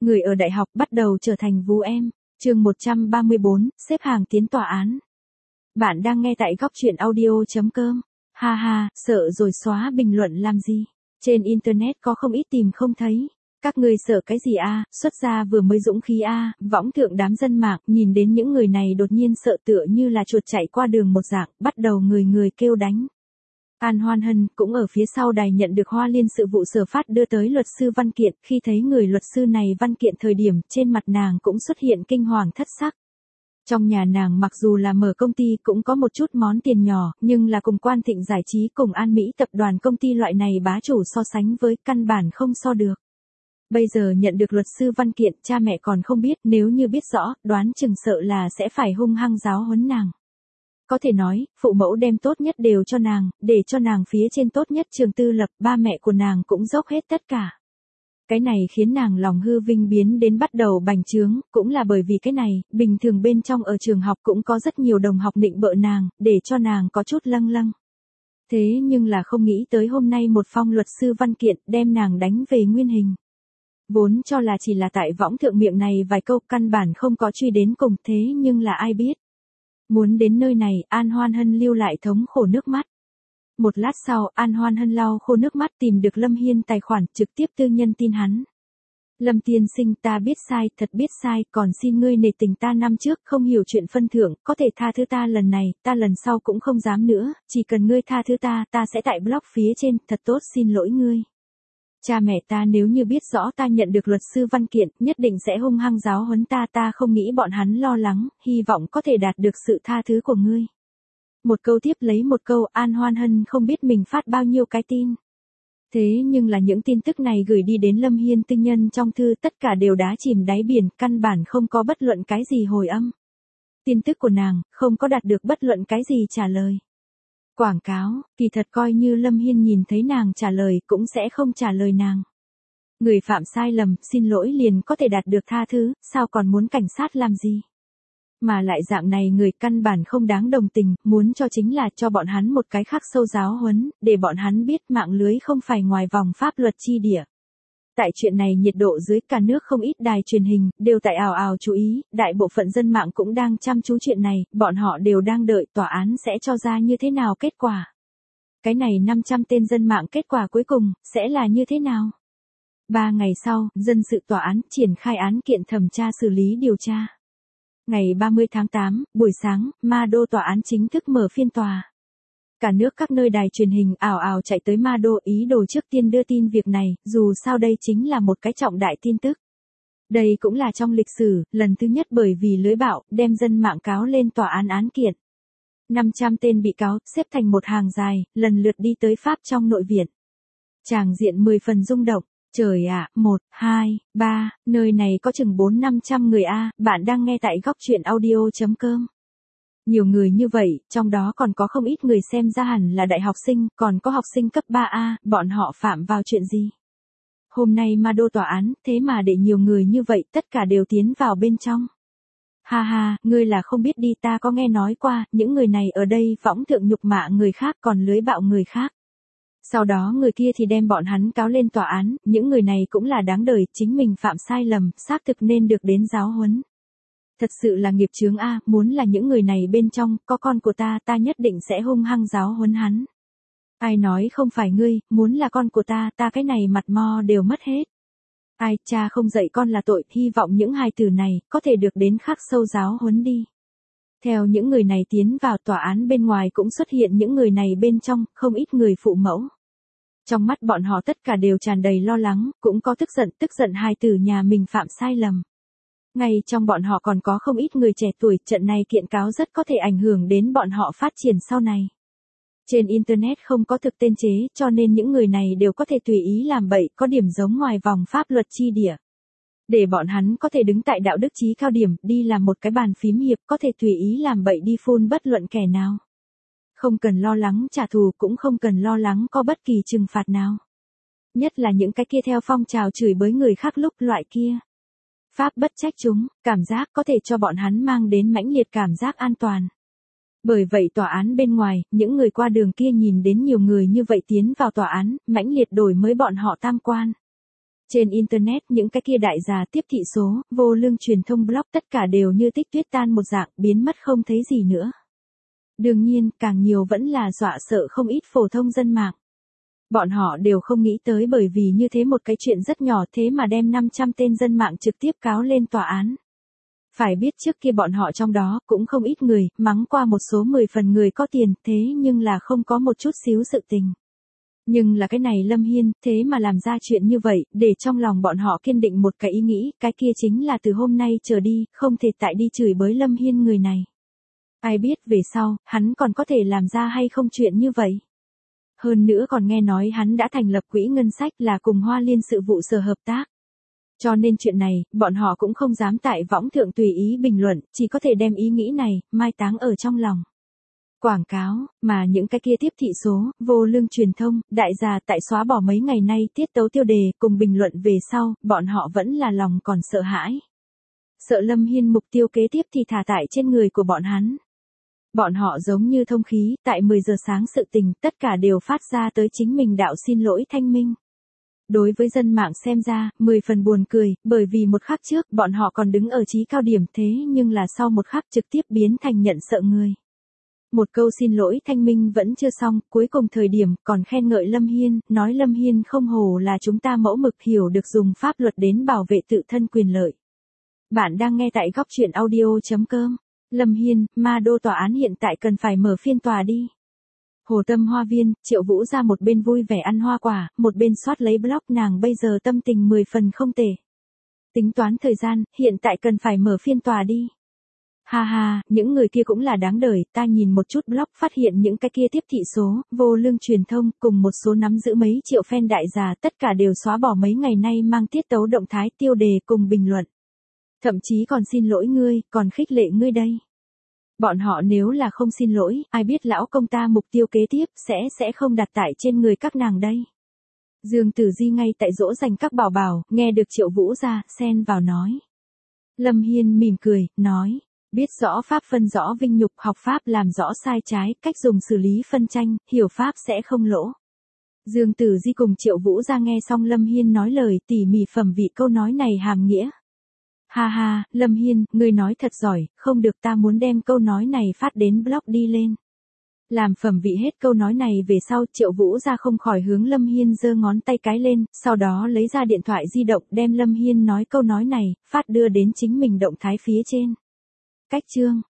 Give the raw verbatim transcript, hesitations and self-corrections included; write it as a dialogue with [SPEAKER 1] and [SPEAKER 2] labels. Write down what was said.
[SPEAKER 1] Người ở đại học bắt đầu trở thành vú em. Chương một trăm ba mươi bốn, xếp hàng tiến tòa án. Bạn đang nghe tại góc truyện audio chấm com. Ha ha, sợ rồi xóa bình luận làm gì? Trên internet có không ít tìm không thấy. Các ngươi sợ cái gì a? À? Xuất gia vừa mới dũng khí a, à? Võng thượng đám dân mạng nhìn đến những người này đột nhiên sợ tựa như là chuột chạy qua đường một dạng, bắt đầu người người kêu đánh. An Hoan Hân cũng ở phía sau đài nhận được Hoa Liên sự vụ sở phát đưa tới luật sư văn kiện, khi thấy người luật sư này văn kiện thời điểm, trên mặt nàng cũng xuất hiện kinh hoàng thất sắc. Trong nhà nàng mặc dù là mở công ty cũng có một chút món tiền nhỏ, nhưng là cùng Quan Thịnh Giải Trí cùng An Mỹ tập đoàn công ty loại này bá chủ so sánh với, căn bản không so được. Bây giờ nhận được luật sư văn kiện, cha mẹ còn không biết, nếu như biết rõ, đoán chừng sợ là sẽ phải hung hăng giáo huấn nàng. Có thể nói, phụ mẫu đem tốt nhất đều cho nàng, để cho nàng phía trên tốt nhất trường tư lập, ba mẹ của nàng cũng dốc hết tất cả. Cái này khiến nàng lòng hư vinh biến đến bắt đầu bành trướng, cũng là bởi vì cái này, bình thường bên trong ở trường học cũng có rất nhiều đồng học nịnh bợ nàng, để cho nàng có chút lâng lâng. Thế nhưng là không nghĩ tới hôm nay một phong luật sư văn kiện đem nàng đánh về nguyên hình. Vốn cho là chỉ là tại võng thượng miệng này vài câu, căn bản không có truy đến cùng, thế nhưng là ai biết. Muốn đến nơi này, An Hoan Hân lưu lại thống khổ nước mắt. Một lát sau, An Hoan Hân lau khô nước mắt tìm được Lâm Hiên tài khoản, trực tiếp tư nhân tin hắn. Lâm tiên sinh, ta biết sai, thật biết sai, còn xin ngươi nể tình ta năm trước không hiểu chuyện phân thưởng, có thể tha thứ ta lần này, ta lần sau cũng không dám nữa, chỉ cần ngươi tha thứ ta, ta sẽ tại blog phía trên, thật tốt xin lỗi ngươi. Cha mẹ ta nếu như biết rõ ta nhận được luật sư văn kiện, nhất định sẽ hung hăng giáo huấn ta, ta không nghĩ bọn hắn lo lắng, hy vọng có thể đạt được sự tha thứ của ngươi. Một câu tiếp lấy một câu, An Hoan Hân không biết mình phát bao nhiêu cái tin. Thế nhưng là những tin tức này gửi đi đến Lâm Hiên tư nhân trong thư, tất cả đều đá chìm đáy biển, căn bản không có bất luận cái gì hồi âm. Tin tức của nàng, không có đạt được bất luận cái gì trả lời. Quảng cáo, kỳ thật coi như Lâm Hiên nhìn thấy nàng trả lời cũng sẽ không trả lời nàng. Người phạm sai lầm, xin lỗi liền có thể đạt được tha thứ, sao còn muốn cảnh sát làm gì? Mà lại dạng này người căn bản không đáng đồng tình, muốn cho chính là cho bọn hắn một cái khắc sâu giáo huấn, để bọn hắn biết mạng lưới không phải ngoài vòng pháp luật chi địa. Tại chuyện này nhiệt độ dưới cả nước không ít đài truyền hình, đều tại ào ào chú ý, đại bộ phận dân mạng cũng đang chăm chú chuyện này, bọn họ đều đang đợi tòa án sẽ cho ra như thế nào kết quả. Cái này năm trăm tên dân mạng kết quả cuối cùng, sẽ là như thế nào? Ba ngày sau, dân sự tòa án triển khai án kiện thẩm tra xử lý điều tra. Ngày ba mươi tháng tám, buổi sáng, Ma Đô tòa án chính thức mở phiên tòa. Cả nước các nơi đài truyền hình ào ào chạy tới Ma Đô, ý đồ trước tiên đưa tin việc này, dù sao đây chính là một cái trọng đại tin tức. Đây cũng là trong lịch sử, lần thứ nhất bởi vì lưới bạo, đem dân mạng cáo lên tòa án án kiện. năm trăm tên bị cáo, xếp thành một hàng dài, lần lượt đi tới Pháp trong nội viện. Tràng diện mười phần rung động. Trời ạ, một, hai, ba, nơi này có chừng bốn năm trăm người a, bạn đang nghe tại góc truyện audio chấm com. Nhiều người như vậy, trong đó còn có không ít người xem ra hẳn là đại học sinh, còn có học sinh cấp ba a, bọn họ phạm vào chuyện gì? Hôm nay Ma Đô tòa án, thế mà để nhiều người như vậy, tất cả đều tiến vào bên trong. Ha ha, ngươi là không biết đi, ta có nghe nói qua, những người này ở đây võng thượng nhục mạ người khác còn lưới bạo người khác. Sau đó người kia thì đem bọn hắn cáo lên tòa án, những người này cũng là đáng đời, chính mình phạm sai lầm, xác thực nên được đến giáo huấn. Thật sự là nghiệp chướng a, muốn là những người này bên trong, có con của ta, ta nhất định sẽ hung hăng giáo huấn hắn. Ai nói không phải ngươi, muốn là con của ta, ta cái này mặt mo đều mất hết. Ai, cha không dạy con là tội, hy vọng những hài tử này, có thể được đến khắc sâu giáo huấn đi. Theo những người này tiến vào tòa án, bên ngoài cũng xuất hiện những người này bên trong, không ít người phụ mẫu. Trong mắt bọn họ tất cả đều tràn đầy lo lắng, cũng có tức giận, tức giận hài tử nhà mình phạm sai lầm. Ngay trong bọn họ còn có không ít người trẻ tuổi, trận này kiện cáo rất có thể ảnh hưởng đến bọn họ phát triển sau này. Trên Internet không có thực tên chế, cho nên những người này đều có thể tùy ý làm bậy, có điểm giống ngoài vòng pháp luật chi địa. Để bọn hắn có thể đứng tại đạo đức chí cao điểm, đi làm một cái bàn phím hiệp, có thể tùy ý làm bậy đi phun bất luận kẻ nào. Không cần lo lắng trả thù, cũng không cần lo lắng có bất kỳ trừng phạt nào. Nhất là những cái kia theo phong trào chửi bới người khác lúc loại kia. Pháp bất trách chúng, cảm giác có thể cho bọn hắn mang đến mãnh liệt cảm giác an toàn. Bởi vậy tòa án bên ngoài, những người qua đường kia nhìn đến nhiều người như vậy tiến vào tòa án, mãnh liệt đổi mới bọn họ tam quan. Trên Internet những cái kia đại gia tiếp thị số, vô lương truyền thông blog tất cả đều như tích tuyết tan một dạng, biến mất không thấy gì nữa. Đương nhiên, càng nhiều vẫn là dọa sợ không ít phổ thông dân mạng. Bọn họ đều không nghĩ tới bởi vì như thế một cái chuyện rất nhỏ thế mà đem năm trăm tên dân mạng trực tiếp cáo lên tòa án. Phải biết trước kia bọn họ trong đó cũng không ít người, mắng qua một số mười phần người có tiền, thế nhưng là không có một chút xíu sự tình. Nhưng là cái này Lâm Hiên, thế mà làm ra chuyện như vậy, để trong lòng bọn họ kiên định một cái ý nghĩ, cái kia chính là từ hôm nay trở đi, không thể tại đi chửi bới Lâm Hiên người này. Ai biết về sau, hắn còn có thể làm ra hay không chuyện như vậy. Hơn nữa còn nghe nói hắn đã thành lập quỹ ngân sách là cùng Hoa Liên sự vụ sở hợp tác. Cho nên chuyện này, bọn họ cũng không dám tại võng thượng tùy ý bình luận, chỉ có thể đem ý nghĩ này, mai táng ở trong lòng. Quảng cáo, mà những cái kia tiếp thị số, vô lương truyền thông, đại gia tại xóa bỏ mấy ngày nay tiết tấu tiêu đề cùng bình luận về sau, bọn họ vẫn là lòng còn sợ hãi. Sợ Lâm Hiên mục tiêu kế tiếp thì thả tại trên người của bọn hắn. Bọn họ giống như thông khí, tại mười giờ sáng sự tình, tất cả đều phát ra tới chính mình đạo xin lỗi thanh minh. Đối với dân mạng xem ra, mười phần buồn cười, bởi vì một khắc trước, bọn họ còn đứng ở chí cao điểm thế nhưng là sau một khắc trực tiếp biến thành nhận sợ người. Một câu xin lỗi thanh minh vẫn chưa xong, cuối cùng thời điểm còn khen ngợi Lâm Hiên, nói Lâm Hiên không hổ là chúng ta mẫu mực hiểu được dùng pháp luật đến bảo vệ tự thân quyền lợi. Bạn đang nghe tại góc truyện audio chấm com. Lâm Hiên, ma đô tòa án hiện tại cần phải mở phiên tòa đi. Hồ Tâm Hoa Viên, Triệu Vũ ra một bên vui vẻ ăn hoa quả, một bên soát lấy blog nàng bây giờ tâm tình mười phần không tệ. Tính toán thời gian, hiện tại cần phải mở phiên tòa đi. Ha ha, những người kia cũng là đáng đời, ta nhìn một chút blog phát hiện những cái kia tiếp thị số, vô lương truyền thông, cùng một số nắm giữ mấy triệu fan đại già tất cả đều xóa bỏ mấy ngày nay mang tiết tấu động thái tiêu đề cùng bình luận. Thậm chí còn xin lỗi ngươi, còn khích lệ ngươi đây. Bọn họ nếu là không xin lỗi, ai biết lão công ta mục tiêu kế tiếp sẽ sẽ không đặt tại trên người các nàng đây. Dương Tử Di ngay tại dỗ dành các bảo bảo, nghe được Triệu Vũ ra, xen vào nói. Lâm Hiên mỉm cười, nói. Biết rõ pháp phân rõ vinh nhục, học pháp làm rõ sai trái, cách dùng xử lý phân tranh, hiểu pháp sẽ không lỗ. Dương Tử Di cùng Triệu Vũ ra nghe xong Lâm Hiên nói lời tỉ mỉ phẩm vị câu nói này hàm nghĩa. Ha ha, Lâm Hiên, ngươi nói thật giỏi, không được ta muốn đem câu nói này phát đến blog đi lên. Làm phẩm vị hết câu nói này về sau Triệu Vũ ra không khỏi hướng Lâm Hiên giơ ngón tay cái lên, sau đó lấy ra điện thoại di động đem Lâm Hiên nói câu nói này, phát đưa đến chính mình động thái phía trên. Cách chương